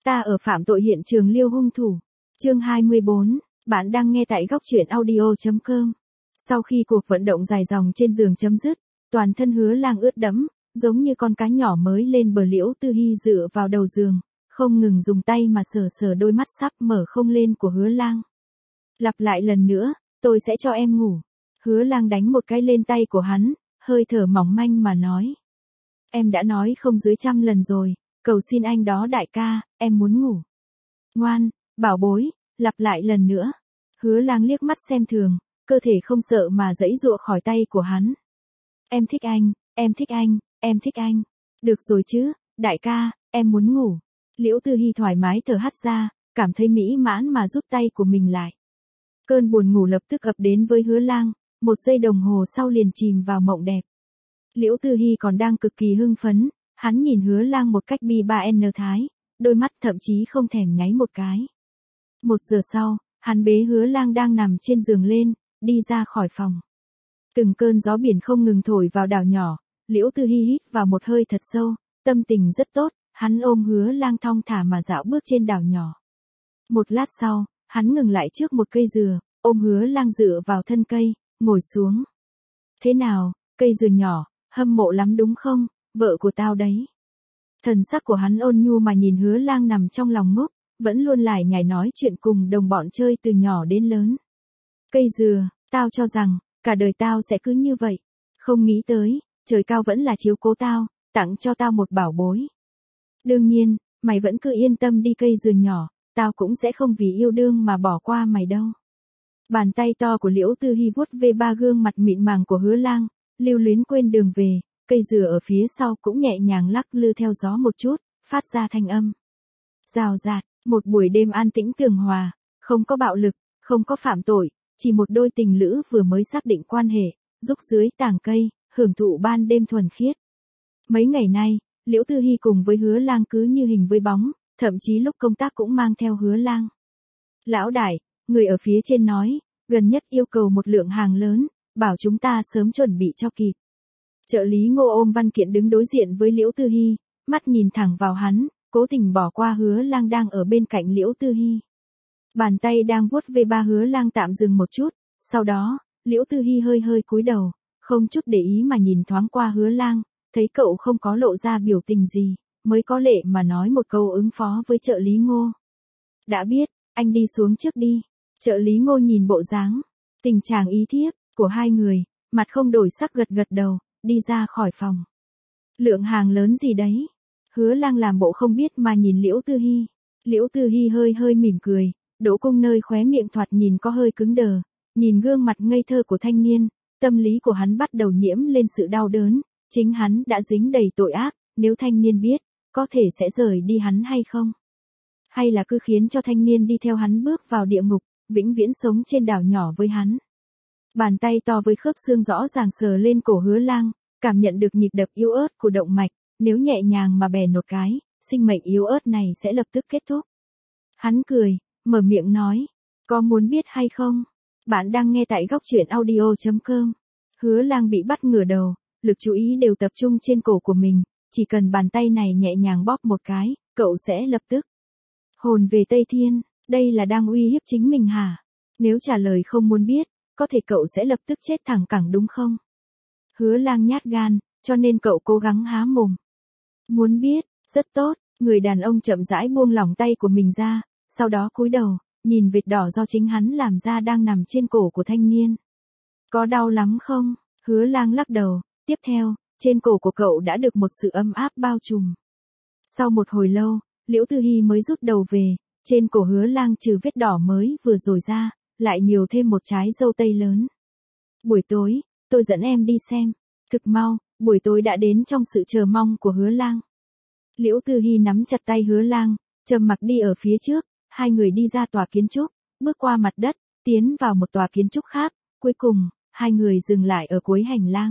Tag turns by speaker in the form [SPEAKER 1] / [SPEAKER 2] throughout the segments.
[SPEAKER 1] Ta ở phạm tội hiện trường liêu hung thủ. Chương 24, bạn đang nghe tại góc truyện audio.com. Sau khi cuộc vận động dài dòng trên giường chấm dứt, toàn thân Hứa Lang ướt đẫm, giống như con cá nhỏ mới lên bờ. Liễu Tư Hi dựa vào đầu giường, không ngừng dùng tay mà sờ sờ đôi mắt sắp mở không lên của Hứa Lang. Lặp lại lần nữa, tôi sẽ cho em ngủ. Hứa Lang đánh một cái lên tay của hắn, hơi thở mỏng manh mà nói. Em đã nói không dưới 100 lần rồi, cầu xin anh đó đại ca, em muốn ngủ. Ngoan, bảo bối, lặp lại lần nữa. Hứa Lang liếc mắt xem thường, cơ thể không sợ mà giãy giụa khỏi tay của hắn. Em thích anh, em thích anh, em thích anh. Được rồi chứ, đại ca, em muốn ngủ. Liễu Tư Hi thoải mái thở hắt ra, cảm thấy mỹ mãn mà rút tay của mình lại. Cơn buồn ngủ lập tức ập đến với Hứa Lang, 1 giây đồng hồ sau liền chìm vào mộng đẹp. Liễu Tư Hi còn đang cực kỳ hưng phấn, hắn nhìn Hứa Lang một cách bi ba n thái, đôi mắt thậm chí không thèm nháy một cái. 1 giờ sau, hắn bế Hứa Lang đang nằm trên giường lên, đi ra khỏi phòng. Từng cơn gió biển không ngừng thổi vào đảo nhỏ, Liễu Tư Hi hít vào một hơi thật sâu, tâm tình rất tốt, hắn ôm Hứa Lang thong thả mà dạo bước trên đảo nhỏ. Một lát sau, hắn ngừng lại trước một cây dừa, ôm Hứa Lang dựa vào thân cây, ngồi xuống. Thế nào, cây dừa nhỏ, hâm mộ lắm đúng không, vợ của tao đấy. Thần sắc của hắn ôn nhu mà nhìn Hứa Lang nằm trong lòng ngốc, vẫn luôn lải nhải nói chuyện cùng đồng bọn chơi từ nhỏ đến lớn. Cây dừa, tao cho rằng, cả đời tao sẽ cứ như vậy. Không nghĩ tới, trời cao vẫn là chiếu cố tao, tặng cho tao một bảo bối. Đương nhiên, mày vẫn cứ yên tâm đi cây dừa nhỏ, tao cũng sẽ không vì yêu đương mà bỏ qua mày đâu. Bàn tay to của Liễu Tư Hi vuốt ve ba gương mặt mịn màng của Hứa Lang, lưu luyến quên đường về, cây dừa ở phía sau cũng nhẹ nhàng lắc lư theo gió một chút, phát ra thanh âm rào rạt. Một buổi đêm an tĩnh tường hòa, không có bạo lực, không có phạm tội, chỉ một đôi tình lữ vừa mới xác định quan hệ, rúc dưới tàng cây, hưởng thụ ban đêm thuần khiết. Mấy ngày nay, Liễu Tư Hi cùng với Hứa Lang cứ như hình với bóng, thậm chí lúc công tác cũng mang theo Hứa Lang. Lão đại, người ở phía trên nói, gần nhất yêu cầu một lượng hàng lớn, bảo chúng ta sớm chuẩn bị cho kịp. Trợ lý Ngô ôm văn kiện đứng đối diện với Liễu Tư Hi, mắt nhìn thẳng vào hắn, cố tình bỏ qua Hứa Lang đang ở bên cạnh Liễu Tư Hi. Bàn tay đang vuốt ve ba Hứa Lang tạm dừng một chút, sau đó, Liễu Tư Hi hơi hơi cúi đầu, không chút để ý mà nhìn thoáng qua Hứa Lang, thấy cậu không có lộ ra biểu tình gì, mới có lệ mà nói một câu ứng phó với trợ lý Ngô. Đã biết, anh đi xuống trước đi. Trợ lý Ngô nhìn bộ dáng, tình trạng ý thiếp của hai người, mặt không đổi sắc gật gật đầu, đi ra khỏi phòng. Lượng hàng lớn gì đấy? Hứa Lang làm bộ không biết mà nhìn Liễu Tư Hi. Liễu Tư Hi hơi hơi mỉm cười, đỗ cung nơi khóe miệng thoạt nhìn có hơi cứng đờ, nhìn gương mặt ngây thơ của thanh niên, tâm lý của hắn bắt đầu nhiễm lên sự đau đớn, chính hắn đã dính đầy tội ác, nếu thanh niên biết, có thể sẽ rời đi hắn hay không? Hay là cứ khiến cho thanh niên đi theo hắn bước vào địa ngục, vĩnh viễn sống trên đảo nhỏ với hắn. Bàn tay to với khớp xương rõ ràng sờ lên cổ Hứa Lang, cảm nhận được nhịp đập yếu ớt của động mạch, nếu nhẹ nhàng mà bè một cái, sinh mệnh yếu ớt này sẽ lập tức kết thúc. Hắn cười, mở miệng nói, có muốn biết hay không? Bạn đang nghe tại góc truyện audio.com. Hứa Lang bị bắt ngửa đầu, lực chú ý đều tập trung trên cổ của mình, chỉ cần bàn tay này nhẹ nhàng bóp một cái, cậu sẽ lập tức hồn về Tây Thiên. Đây là đang uy hiếp chính mình hả? Nếu trả lời không muốn biết, có thể cậu sẽ lập tức chết thẳng cẳng đúng không? Hứa Lang nhát gan, cho nên cậu cố gắng há mồm. Muốn biết, rất tốt, người đàn ông chậm rãi buông lỏng tay của mình ra, sau đó cúi đầu, nhìn vệt đỏ do chính hắn làm ra đang nằm trên cổ của thanh niên. Có đau lắm không? Hứa Lang lắc đầu, tiếp theo, trên cổ của cậu đã được một sự ấm áp bao trùm. Sau một hồi lâu, Liễu Tư Hi mới rút đầu về, trên cổ Hứa Lang trừ vết đỏ mới vừa rồi ra, lại nhiều thêm một trái dâu tây lớn. Buổi tối, tôi dẫn em đi xem. Thực mau, buổi tối đã đến trong sự chờ mong của Hứa Lang. Liễu Tư Hi nắm chặt tay Hứa Lang, trầm mặc đi ở phía trước, hai người đi ra tòa kiến trúc, bước qua mặt đất, tiến vào một tòa kiến trúc khác, cuối cùng, hai người dừng lại ở cuối hành lang.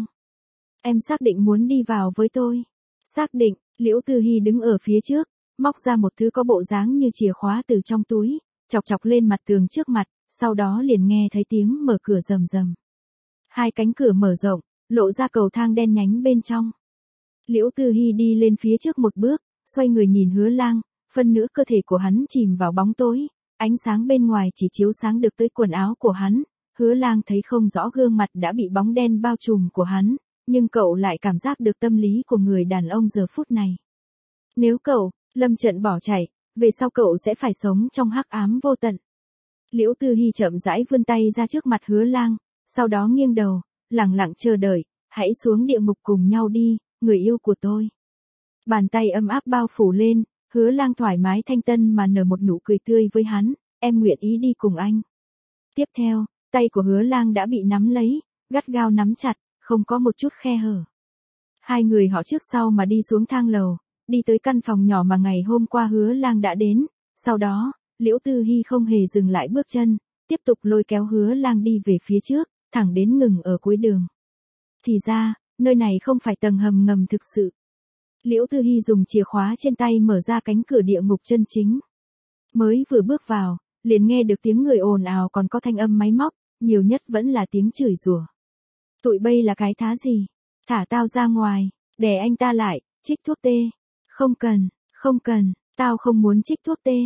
[SPEAKER 1] Em xác định muốn đi vào với tôi. Xác định, Liễu Tư Hi đứng ở phía trước, móc ra một thứ có bộ dáng như chìa khóa từ trong túi, chọc chọc lên mặt tường trước mặt, sau đó liền nghe thấy tiếng mở cửa rầm rầm. Hai cánh cửa mở rộng, lộ ra cầu thang đen nhánh bên trong. Liễu Tư Hi đi lên phía trước một bước, xoay người nhìn Hứa Lang, Phân nửa cơ thể của hắn chìm vào bóng tối, ánh sáng bên ngoài chỉ chiếu sáng được tới quần áo của hắn. Hứa Lang thấy không rõ gương mặt đã bị bóng đen bao trùm của hắn, nhưng cậu lại cảm giác được tâm lý của người đàn ông giờ phút này. Nếu cậu, lâm trận bỏ chạy, về sau cậu sẽ phải sống trong hắc ám vô tận. Liễu Tư Hi chậm rãi vươn tay ra trước mặt Hứa Lang, sau đó nghiêng đầu, lặng lặng chờ đợi, hãy xuống địa ngục cùng nhau đi, người yêu của tôi. Bàn tay ấm áp bao phủ lên, Hứa Lang thoải mái thanh tân mà nở một nụ cười tươi với hắn, em nguyện ý đi cùng anh. Tiếp theo, tay của Hứa Lang đã bị nắm lấy, gắt gao nắm chặt, không có một chút khe hở. Hai người họ trước sau mà đi xuống thang lầu, đi tới căn phòng nhỏ mà ngày hôm qua Hứa Lang đã đến, sau đó, Liễu Tư Hi không hề dừng lại bước chân, tiếp tục lôi kéo Hứa Lang đi về phía trước, thẳng đến ngừng ở cuối đường. Thì ra, nơi này không phải tầng hầm ngầm thực sự. Liễu Tư Hi dùng chìa khóa trên tay mở ra cánh cửa địa ngục chân chính. Mới vừa bước vào, liền nghe được tiếng người ồn ào còn có thanh âm máy móc, nhiều nhất vẫn là tiếng chửi rủa. Tụi bây là cái thá gì? Thả tao ra ngoài, đè anh ta lại, trích thuốc tê. Không cần, tao không muốn trích thuốc tê.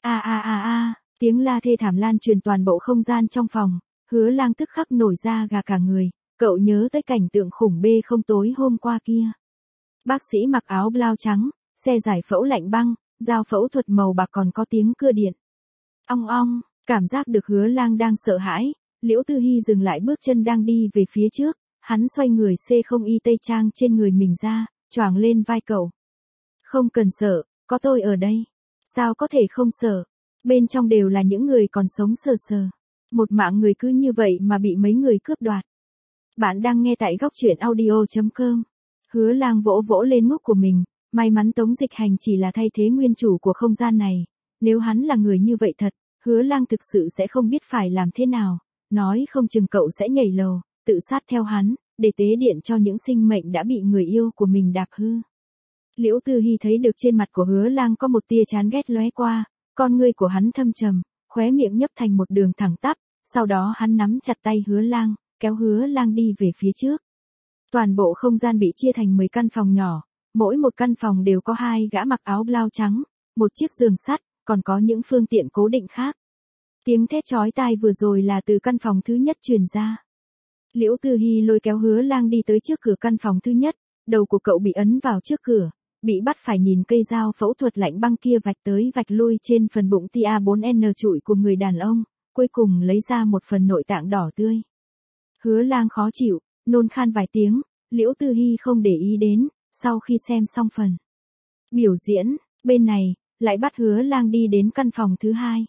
[SPEAKER 1] Tiếng la thê thảm lan truyền toàn bộ không gian trong phòng, Hứa Lang tức khắc nổi da gà cả người, cậu nhớ tới cảnh tượng khủng bê không tối hôm qua kia. Bác sĩ mặc áo blau trắng, xe giải phẫu lạnh băng, dao phẫu thuật màu bạc còn có tiếng cưa điện. Ong ong, cảm giác được Hứa Lang đang sợ hãi, Liễu Tư Hi dừng lại bước chân đang đi về phía trước, hắn xoay người xê không y tây trang trên người mình ra, choàng lên vai cậu. Không cần sợ, có tôi ở đây. Sao có thể không sợ? Bên trong đều là những người còn sống sờ sờ. Một mạng người cứ như vậy mà bị mấy người cướp đoạt. Bạn đang nghe tại góc truyện audio.com. Hứa Lang vỗ vỗ lên ngốc của mình, may mắn Tống Dịch Hành chỉ là thay thế nguyên chủ của không gian này. Nếu hắn là người như vậy thật, Hứa Lang thực sự sẽ không biết phải làm thế nào. Nói không chừng cậu sẽ nhảy lầu, tự sát theo hắn, để tế điện cho những sinh mệnh đã bị người yêu của mình đạp hư. Liễu Tư Hi thấy được trên mặt của Hứa Lang có một tia chán ghét lóe qua, con ngươi của hắn thâm trầm, khóe miệng nhấp thành một đường thẳng tắp, sau đó hắn nắm chặt tay Hứa Lang, kéo Hứa Lang đi về phía trước. Toàn bộ không gian bị chia thành 10 căn phòng nhỏ, mỗi một căn phòng đều có hai gã mặc áo blau trắng, một chiếc giường sắt, còn có những phương tiện cố định khác. Tiếng thét chói tai vừa rồi là từ căn phòng thứ nhất truyền ra. Liễu Tư Hi lôi kéo Hứa Lang đi tới trước cửa căn phòng thứ nhất, đầu của cậu bị ấn vào trước cửa, bị bắt phải nhìn cây dao phẫu thuật lạnh băng kia vạch tới vạch lui trên phần bụng tia 4N trụi của người đàn ông, cuối cùng lấy ra một phần nội tạng đỏ tươi. Hứa Lang khó chịu, nôn khan vài tiếng, Liễu Tư Hi không để ý đến, sau khi xem xong phần biểu diễn, bên này, lại bắt Hứa Lang đi đến căn phòng thứ hai.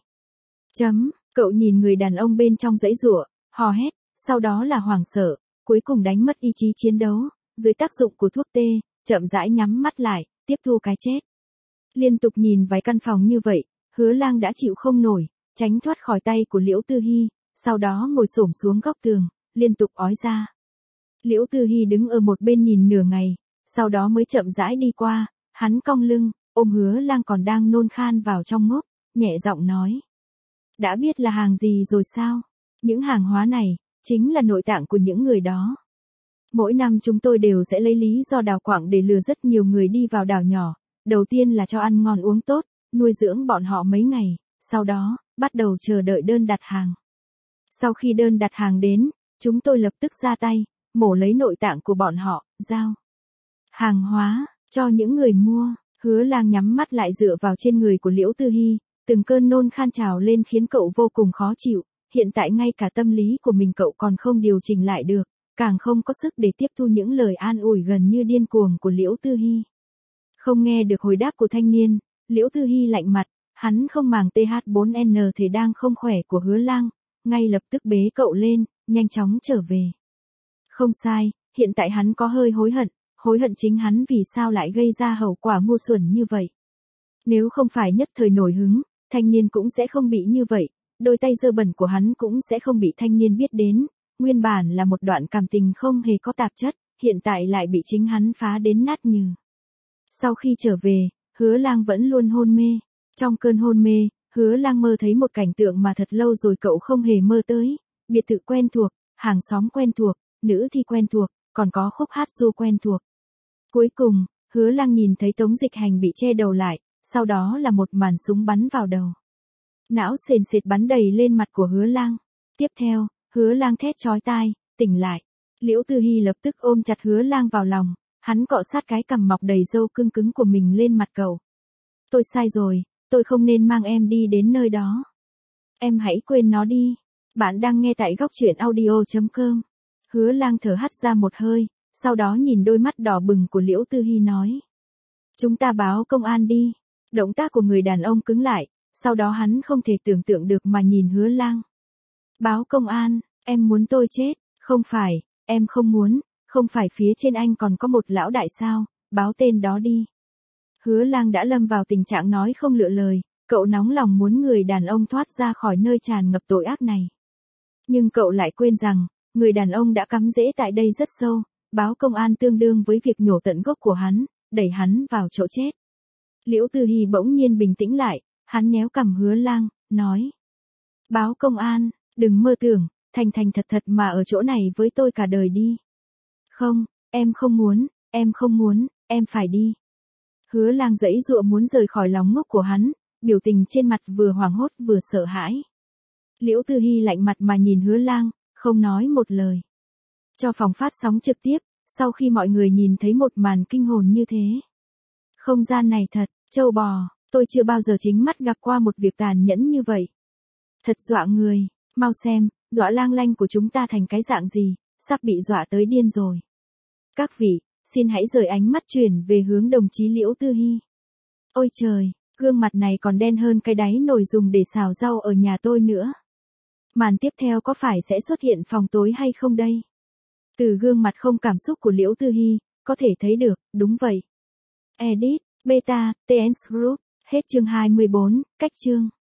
[SPEAKER 1] Cậu nhìn người đàn ông bên trong giãy giụa, hò hét, sau đó là hoảng sợ, cuối cùng đánh mất ý chí chiến đấu, dưới tác dụng của thuốc tê, chậm rãi nhắm mắt lại, tiếp thu cái chết. Liên tục nhìn vài căn phòng như vậy, Hứa Lang đã chịu không nổi, tránh thoát khỏi tay của Liễu Tư Hi, sau đó ngồi xổm xuống góc tường, liên tục ói ra. Liễu Tư Hi đứng ở một bên nhìn nửa ngày, sau đó mới chậm rãi đi qua, hắn cong lưng, ôm Hứa Lang còn đang nôn khan vào trong ngốc, nhẹ giọng nói. Đã biết là hàng gì rồi sao? Những hàng hóa này, chính là nội tạng của những người đó. Mỗi năm chúng tôi đều sẽ lấy lý do đào quặng để lừa rất nhiều người đi vào đảo nhỏ, đầu tiên là cho ăn ngon uống tốt, nuôi dưỡng bọn họ mấy ngày, sau đó, bắt đầu chờ đợi đơn đặt hàng. Sau khi đơn đặt hàng đến, chúng tôi lập tức ra tay, mổ lấy nội tạng của bọn họ, giao hàng hóa, cho những người mua. Hứa Lang nhắm mắt lại dựa vào trên người của Liễu Tư Hi, từng cơn nôn khan trào lên khiến cậu vô cùng khó chịu, hiện tại ngay cả tâm lý của mình cậu còn không điều chỉnh lại được, càng không có sức để tiếp thu những lời an ủi gần như điên cuồng của Liễu Tư Hi. Không nghe được hồi đáp của thanh niên, Liễu Tư Hi lạnh mặt, hắn không màng TH4N thể đang không khỏe của Hứa Lang, ngay lập tức bế cậu lên, nhanh chóng trở về. Không sai, hiện tại hắn có hơi hối hận chính hắn vì sao lại gây ra hậu quả ngu xuẩn như vậy. Nếu không phải nhất thời nổi hứng, thanh niên cũng sẽ không bị như vậy, đôi tay dơ bẩn của hắn cũng sẽ không bị thanh niên biết đến, nguyên bản là một đoạn cảm tình không hề có tạp chất, hiện tại lại bị chính hắn phá đến nát nhừ. Sau khi trở về, Hứa Lang vẫn luôn hôn mê. Trong cơn hôn mê, Hứa Lang mơ thấy một cảnh tượng mà thật lâu rồi cậu không hề mơ tới, biệt thự quen thuộc, hàng xóm quen thuộc, nữ thi quen thuộc, còn có khúc hát ru quen thuộc. Cuối cùng, Hứa Lang nhìn thấy Tống Dịch Hành bị che đầu lại, sau đó là một màn súng bắn vào đầu. Não sền sệt bắn đầy lên mặt của Hứa Lang. Tiếp theo, Hứa Lang thét chói tai, tỉnh lại. Liễu Tư Hi lập tức ôm chặt Hứa Lang vào lòng, hắn cọ sát cái cằm mọc đầy râu cưng cứng của mình lên mặt cậu. Tôi sai rồi, tôi không nên mang em đi đến nơi đó. Em hãy quên nó đi. Bạn đang nghe tại góc truyện audio.com. Hứa Lang thở hắt ra một hơi, sau đó nhìn đôi mắt đỏ bừng của Liễu Tư Hi nói. Chúng ta báo công an đi. Động tác của người đàn ông cứng lại, sau đó hắn không thể tưởng tượng được mà nhìn Hứa Lang. Báo công an, em muốn tôi chết, không phải, em không muốn, không phải phía trên anh còn có một lão đại sao, báo tên đó đi. Hứa Lang đã lâm vào tình trạng nói không lựa lời, cậu nóng lòng muốn người đàn ông thoát ra khỏi nơi tràn ngập tội ác này. Nhưng cậu lại quên rằng, người đàn ông đã cắm rễ tại đây rất sâu, báo công an tương đương với việc nhổ tận gốc của hắn, đẩy hắn vào chỗ chết. Liễu Tư Hi bỗng nhiên bình tĩnh lại, hắn nhéo cằm Hứa Lang, nói. Báo công an, đừng mơ tưởng, thành thành thật thật mà ở chỗ này với tôi cả đời đi. Không, em không muốn, em không muốn, em phải đi. Hứa Lang giãy giụa muốn rời khỏi lòng ngốc của hắn, biểu tình trên mặt vừa hoảng hốt vừa sợ hãi. Liễu Tư Hi lạnh mặt mà nhìn Hứa Lang, không nói một lời. Cho phòng phát sóng trực tiếp, sau khi mọi người nhìn thấy một màn kinh hồn như thế. Không gian này thật, trâu bò, tôi chưa bao giờ chính mắt gặp qua một việc tàn nhẫn như vậy. Thật dọa người, mau xem, dọa Lang Lanh của chúng ta thành cái dạng gì, sắp bị dọa tới điên rồi. Các vị, xin hãy rời ánh mắt chuyển về hướng đồng chí Liễu Tư Hi. Ôi trời, gương mặt này còn đen hơn cái đáy nồi dùng để xào rau ở nhà tôi nữa. Màn tiếp theo có phải sẽ xuất hiện phòng tối hay không đây? Từ gương mặt không cảm xúc của Liễu Tư Hi, có thể thấy được, đúng vậy. Edit, Beta, TN Group, hết chương 24, cách chương.